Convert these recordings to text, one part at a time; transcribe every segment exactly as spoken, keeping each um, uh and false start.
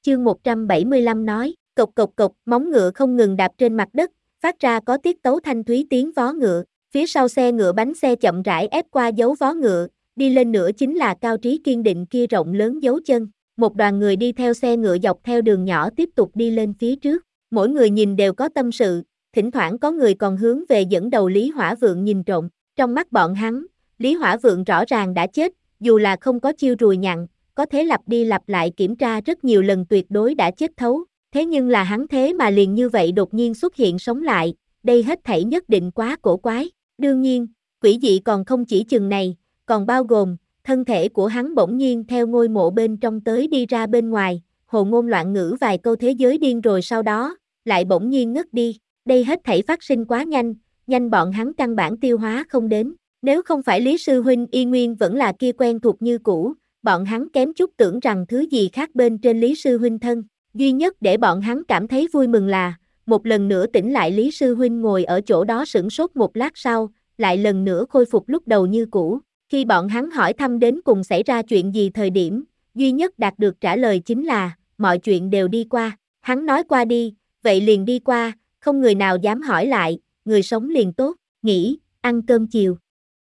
chương một trăm bảy mươi lăm nói, cộc cộc cộc, móng ngựa không ngừng đạp trên mặt đất, phát ra có tiết tấu thanh thúy tiếng vó ngựa, phía sau xe ngựa bánh xe chậm rãi ép qua dấu vó ngựa, đi lên nữa chính là Cao Trí kiên định kia rộng lớn dấu chân, một đoàn người đi theo xe ngựa dọc theo đường nhỏ tiếp tục đi lên phía trước, mỗi người nhìn đều có tâm sự, thỉnh thoảng có người còn hướng về dẫn đầu Lý Hỏa Vượng nhìn trộm, trong mắt bọn hắn, Lý Hỏa Vượng rõ ràng đã chết, dù là không có chiêu rùi nhặn, có thể lặp đi lặp lại kiểm tra rất nhiều lần tuyệt đối đã chết thấu, thế nhưng là hắn thế mà liền như vậy đột nhiên xuất hiện sống lại, đây hết thảy nhất định quá cổ quái, đương nhiên, quỷ dị còn không chỉ chừng này, còn bao gồm, thân thể của hắn bỗng nhiên theo ngôi mộ bên trong tới đi ra bên ngoài, hồ ngôn loạn ngữ vài câu thế giới điên rồi sau đó, lại bỗng nhiên ngất đi, đây hết thảy phát sinh quá nhanh, nhanh bọn hắn căn bản tiêu hóa không đến, nếu không phải Lý Sư Huynh y nguyên vẫn là kia quen thuộc như cũ, bọn hắn kém chút tưởng rằng thứ gì khác bên trên Lý Sư Huynh thân, duy nhất để bọn hắn cảm thấy vui mừng là, một lần nữa tỉnh lại Lý Sư Huynh ngồi ở chỗ đó sửng sốt một lát sau, lại lần nữa khôi phục lúc đầu như cũ, khi bọn hắn hỏi thăm đến cùng xảy ra chuyện gì thời điểm, duy nhất đạt được trả lời chính là, mọi chuyện đều đi qua, hắn nói qua đi, vậy liền đi qua, không người nào dám hỏi lại, người sống liền tốt, nghỉ, ăn cơm chiều.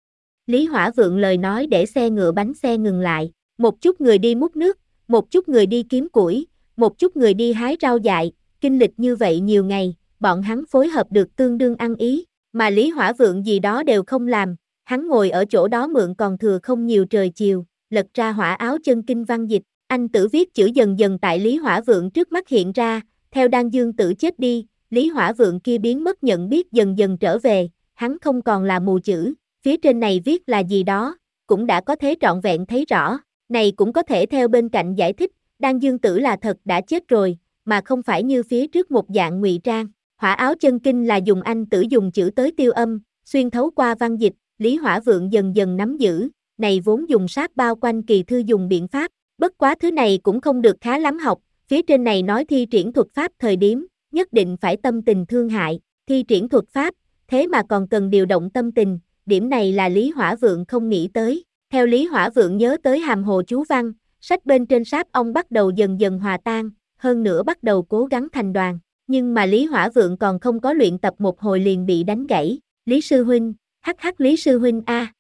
Lý Hỏa Vượng lời nói để xe ngựa bánh xe ngừng lại, một chút người đi múc nước, một chút người đi kiếm củi, một chút người đi hái rau dại, kinh lịch như vậy nhiều ngày, bọn hắn phối hợp được tương đương ăn ý, mà Lý Hỏa Vượng gì đó đều không làm, hắn ngồi ở chỗ đó mượn còn thừa không nhiều trời chiều, lật ra hỏa áo chân kinh văn dịch, anh tử viết chữ dần dần tại Lý Hỏa Vượng trước mắt hiện ra, theo Đan Dương Tử chết đi, Lý Hỏa Vượng kia biến mất nhận biết dần dần trở về, hắn không còn là mù chữ, phía trên này viết là gì đó, cũng đã có thể trọn vẹn thấy rõ, này cũng có thể theo bên cạnh giải thích, Đan Dương Tử là thật đã chết rồi, mà không phải như phía trước một dạng ngụy trang, hỏa áo chân kinh là dùng anh tử dùng chữ tới tiêu âm, xuyên thấu qua văn dịch, Lý Hỏa Vượng dần dần nắm giữ, này vốn dùng sát bao quanh kỳ thư dùng biện pháp, bất quá thứ này cũng không được khá lắm học, phía trên này nói thi triển thuật pháp thời điểm, nhất định phải tâm tình thương hại, thi triển thuật pháp, thế mà còn cần điều động tâm tình, điểm này là Lý Hỏa Vượng không nghĩ tới, theo Lý Hỏa Vượng nhớ tới hàm hồ chú văn, sách bên trên sáp ong bắt đầu dần dần hòa tan, hơn nữa bắt đầu cố gắng thành đoàn, nhưng mà Lý Hỏa Vượng còn không có luyện tập một hồi liền bị đánh gãy, Lý Sư Huynh, hắc hắc Lý Sư Huynh a,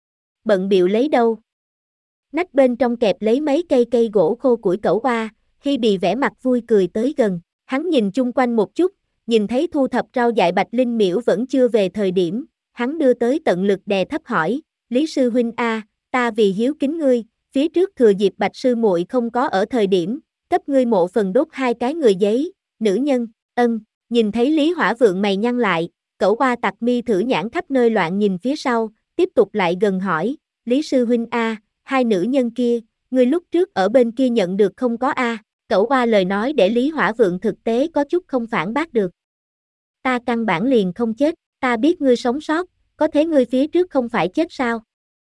bận bịu lấy đâu? Nách bên trong kẹp lấy mấy cây cây gỗ khô củi cẩu qua, Hi Bì vẻ mặt vui cười tới gần, hắn nhìn chung quanh một chút, nhìn thấy thu thập rau dại Bạch Linh Miễu vẫn chưa về thời điểm, hắn đưa tới tận lực đè thấp hỏi, Lý Sư Huynh a, ta vì hiếu kính ngươi, phía trước thừa dịp Bạch Sư muội không có ở thời điểm, cấp ngươi mộ phần đốt hai cái người giấy, nữ nhân, ân, nhìn thấy Lý Hỏa Vượng mày nhăn lại, cẩu qua tặc mi thử nhãn khắp nơi loạn nhìn phía sau, tiếp tục lại gần hỏi, Lý Sư Huynh a, hai nữ nhân kia, ngươi lúc trước ở bên kia nhận được không có a, cẩu qua lời nói để Lý Hỏa Vượng thực tế có chút không phản bác được. Ta căn bản liền không chết, ta biết ngươi sống sót, có thế ngươi phía trước không phải chết sao?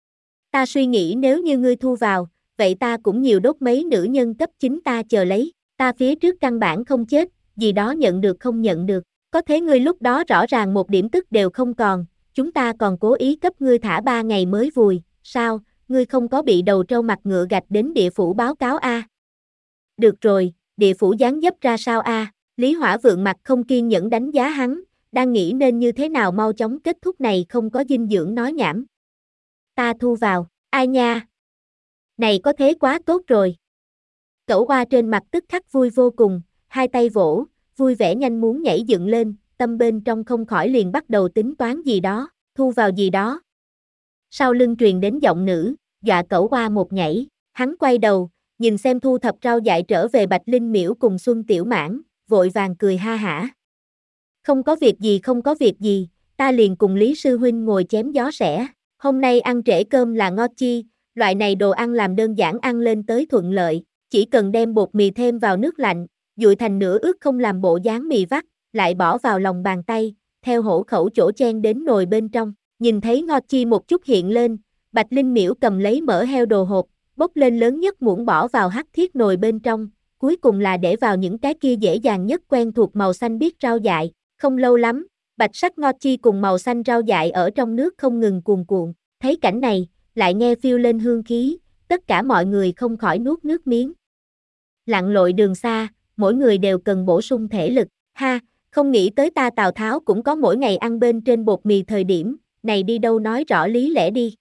Ta suy nghĩ nếu như ngươi thu vào, vậy ta cũng nhiều đốt mấy nữ nhân cấp chính ta chờ lấy, ta phía trước căn bản không chết, gì đó nhận được không nhận được, có thế ngươi lúc đó rõ ràng một điểm tức đều không còn, chúng ta còn cố ý cấp ngươi thả ba ngày mới vùi, sao, ngươi không có bị đầu trâu mặt ngựa gạch đến địa phủ báo cáo a? Được rồi, địa phủ dáng dấp ra sao a? Lý Hỏa Vượng mặt không kiên nhẫn đánh giá hắn, đang nghĩ nên như thế nào mau chóng kết thúc này không có dinh dưỡng nói nhảm. Ta thu vào, ai nha? Này có thế quá tốt rồi. Cẩu hoa trên mặt tức khắc vui vô cùng, hai tay vỗ, vui vẻ nhanh muốn nhảy dựng lên, tâm bên trong không khỏi liền bắt đầu tính toán gì đó, thu vào gì đó. Sau lưng truyền đến giọng nữ, dọa cẩu hoa một nhảy, hắn quay đầu, nhìn xem thu thập rau dại trở về Bạch Linh Miễu cùng Xuân Tiểu Mãn, vội vàng cười ha hả. Không có việc gì không có việc gì, ta liền cùng Lý Sư Huynh ngồi chém gió sẻ, hôm nay ăn trễ cơm là ngo chi, loại này đồ ăn làm đơn giản ăn lên tới thuận lợi, chỉ cần đem bột mì thêm vào nước lạnh, dụi thành nửa ướt không làm bộ dáng mì vắt, lại bỏ vào lòng bàn tay, theo hổ khẩu chỗ chen đến nồi bên trong, nhìn thấy ngo chi một chút hiện lên, Bạch Linh Miễu cầm lấy mỡ heo đồ hộp, bốc lên lớn nhất muỗng bỏ vào hắc thiết nồi bên trong, cuối cùng là để vào những cái kia dễ dàng nhất quen thuộc màu xanh biếc rau dại, không lâu lắm, bạch sắc ngo chi cùng màu xanh rau dại ở trong nước không ngừng cuồn cuộn, thấy cảnh này, lại nghe phiêu lên hương khí, tất cả mọi người không khỏi nuốt nước miếng. lặn lội đường xa, mỗi người đều cần bổ sung thể lực, ha, không nghĩ tới ta Tào Tháo cũng có mỗi ngày ăn bên trên bột mì thời điểm, này đi đâu nói rõ lý lẽ đi.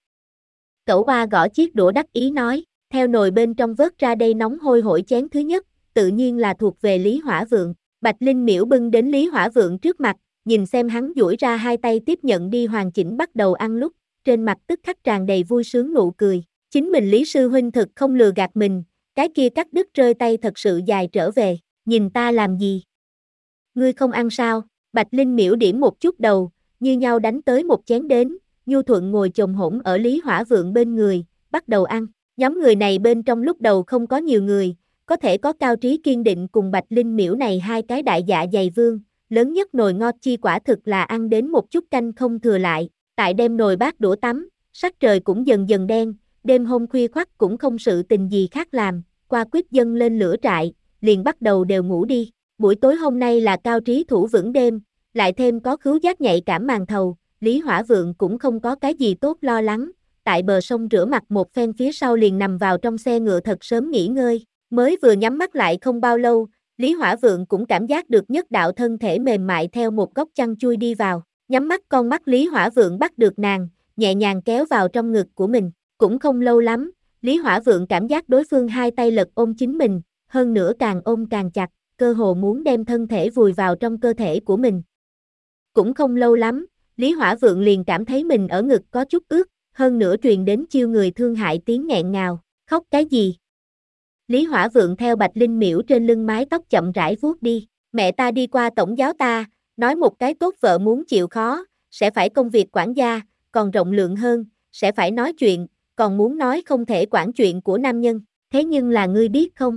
Cẩu Oa gõ chiếc đũa đắc ý nói, theo nồi bên trong vớt ra đây nóng hôi hổi chén thứ nhất, tự nhiên là thuộc về Lý Hỏa Vượng. Bạch Linh Miễu bưng đến Lý Hỏa Vượng trước mặt, nhìn xem hắn duỗi ra hai tay tiếp nhận đi hoàn chỉnh bắt đầu ăn lúc, trên mặt tức khắc tràn đầy vui sướng nụ cười. Chính mình Lý sư huynh thực không lừa gạt mình, cái kia cắt đứt rơi tay thật sự dài trở về, nhìn ta làm gì? Ngươi không ăn sao? Bạch Linh Miễu điểm một chút đầu, như nhau đánh tới một chén đến, Nhu Thuận ngồi chồm hổm ở Lý Hỏa Vượng bên người, bắt đầu ăn. Nhóm người này bên trong lúc đầu không có nhiều người, có thể có Cao Trí kiên định cùng Bạch Linh Miễu này hai cái đại dạ dày vương, lớn nhất nồi ngọt chi quả thực là ăn đến một chút canh không thừa lại, tại đem nồi bát đũa tắm, sắc trời cũng dần dần đen, đêm hôm khuya khoắt cũng không sự tình gì khác làm, qua quyết dâng lên lửa trại, liền bắt đầu đều ngủ đi. Buổi tối hôm nay là Cao Trí thủ vững đêm, lại thêm có khứu giác nhạy cảm màn thầu, Lý Hỏa Vượng cũng không có cái gì tốt lo lắng, tại bờ sông rửa mặt một phen phía sau liền nằm vào trong xe ngựa thật sớm nghỉ ngơi, mới vừa nhắm mắt lại không bao lâu, Lý Hỏa Vượng cũng cảm giác được nhất đạo thân thể mềm mại theo một góc chăn chui đi vào, nhắm mắt con mắt Lý Hỏa Vượng bắt được nàng, nhẹ nhàng kéo vào trong ngực của mình, cũng không lâu lắm, Lý Hỏa Vượng cảm giác đối phương hai tay lật ôm chính mình, hơn nữa càng ôm càng chặt, cơ hồ muốn đem thân thể vùi vào trong cơ thể của mình. Cũng không lâu lắm, Lý Hỏa Vượng liền cảm thấy mình ở ngực có chút ướt, hơn nữa truyền đến chiêu người thương hại tiếng nghẹn ngào, khóc cái gì? Lý Hỏa Vượng theo Bạch Linh Miễu trên lưng mái tóc chậm rãi vuốt đi, mẹ ta đi qua tổng giáo ta, nói một cái tốt vợ muốn chịu khó, sẽ phải công việc quản gia, còn rộng lượng hơn, sẽ phải nói chuyện, còn muốn nói không thể quản chuyện của nam nhân, thế nhưng là ngươi biết không?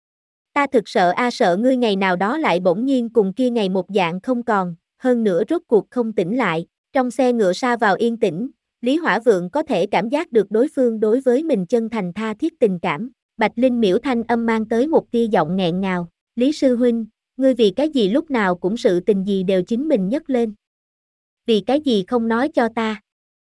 Ta thực sợ a sợ ngươi ngày nào đó lại bỗng nhiên cùng kia ngày một dạng không còn, hơn nữa rốt cuộc không tỉnh lại, trong xe ngựa sa vào yên tĩnh, Lý Hỏa Vượng có thể cảm giác được đối phương đối với mình chân thành tha thiết tình cảm. Bạch Linh Miễu thanh âm mang tới một tia giọng nghẹn ngào, Lý sư huynh, ngươi vì cái gì lúc nào cũng sự tình gì đều chính mình nhấc lên. Vì cái gì không nói cho ta?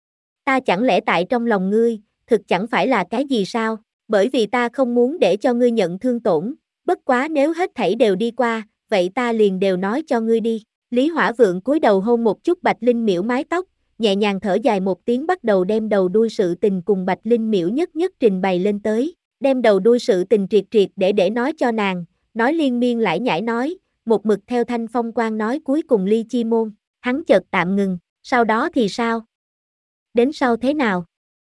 Ta chẳng lẽ tại trong lòng ngươi, thực chẳng phải là cái gì sao? Bởi vì ta không muốn để cho ngươi nhận thương tổn, bất quá nếu hết thảy đều đi qua, vậy ta liền đều nói cho ngươi đi. Lý Hỏa Vượng cúi đầu hôn một chút Bạch Linh Miễu mái tóc, nhẹ nhàng thở dài một tiếng bắt đầu đem đầu đuôi sự tình cùng Bạch Linh Miễu nhất nhất trình bày lên tới, đem đầu đuôi sự tình triệt triệt để để nói cho nàng, nói liên miên lải nhải nói, một mực theo thanh phong quang nói cuối cùng ly chi môn, hắn chợt tạm ngừng, sau đó thì sao? Đến sau thế nào?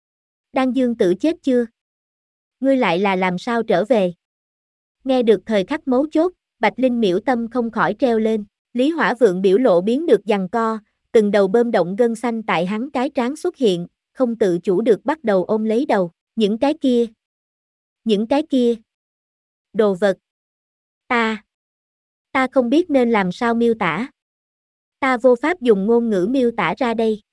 Đan Dương Tử chết chưa? Ngươi lại là làm sao trở về? Nghe được thời khắc mấu chốt, Bạch Linh Miễu tâm không khỏi treo lên, Lý Hỏa Vượng biểu lộ biến được giằng co, từng đầu bơm động gân xanh tại hắn cái trán xuất hiện, không tự chủ được bắt đầu ôm lấy đầu, những cái kia, những cái kia, đồ vật, ta, ta không biết nên làm sao miêu tả, ta vô pháp dùng ngôn ngữ miêu tả ra đây,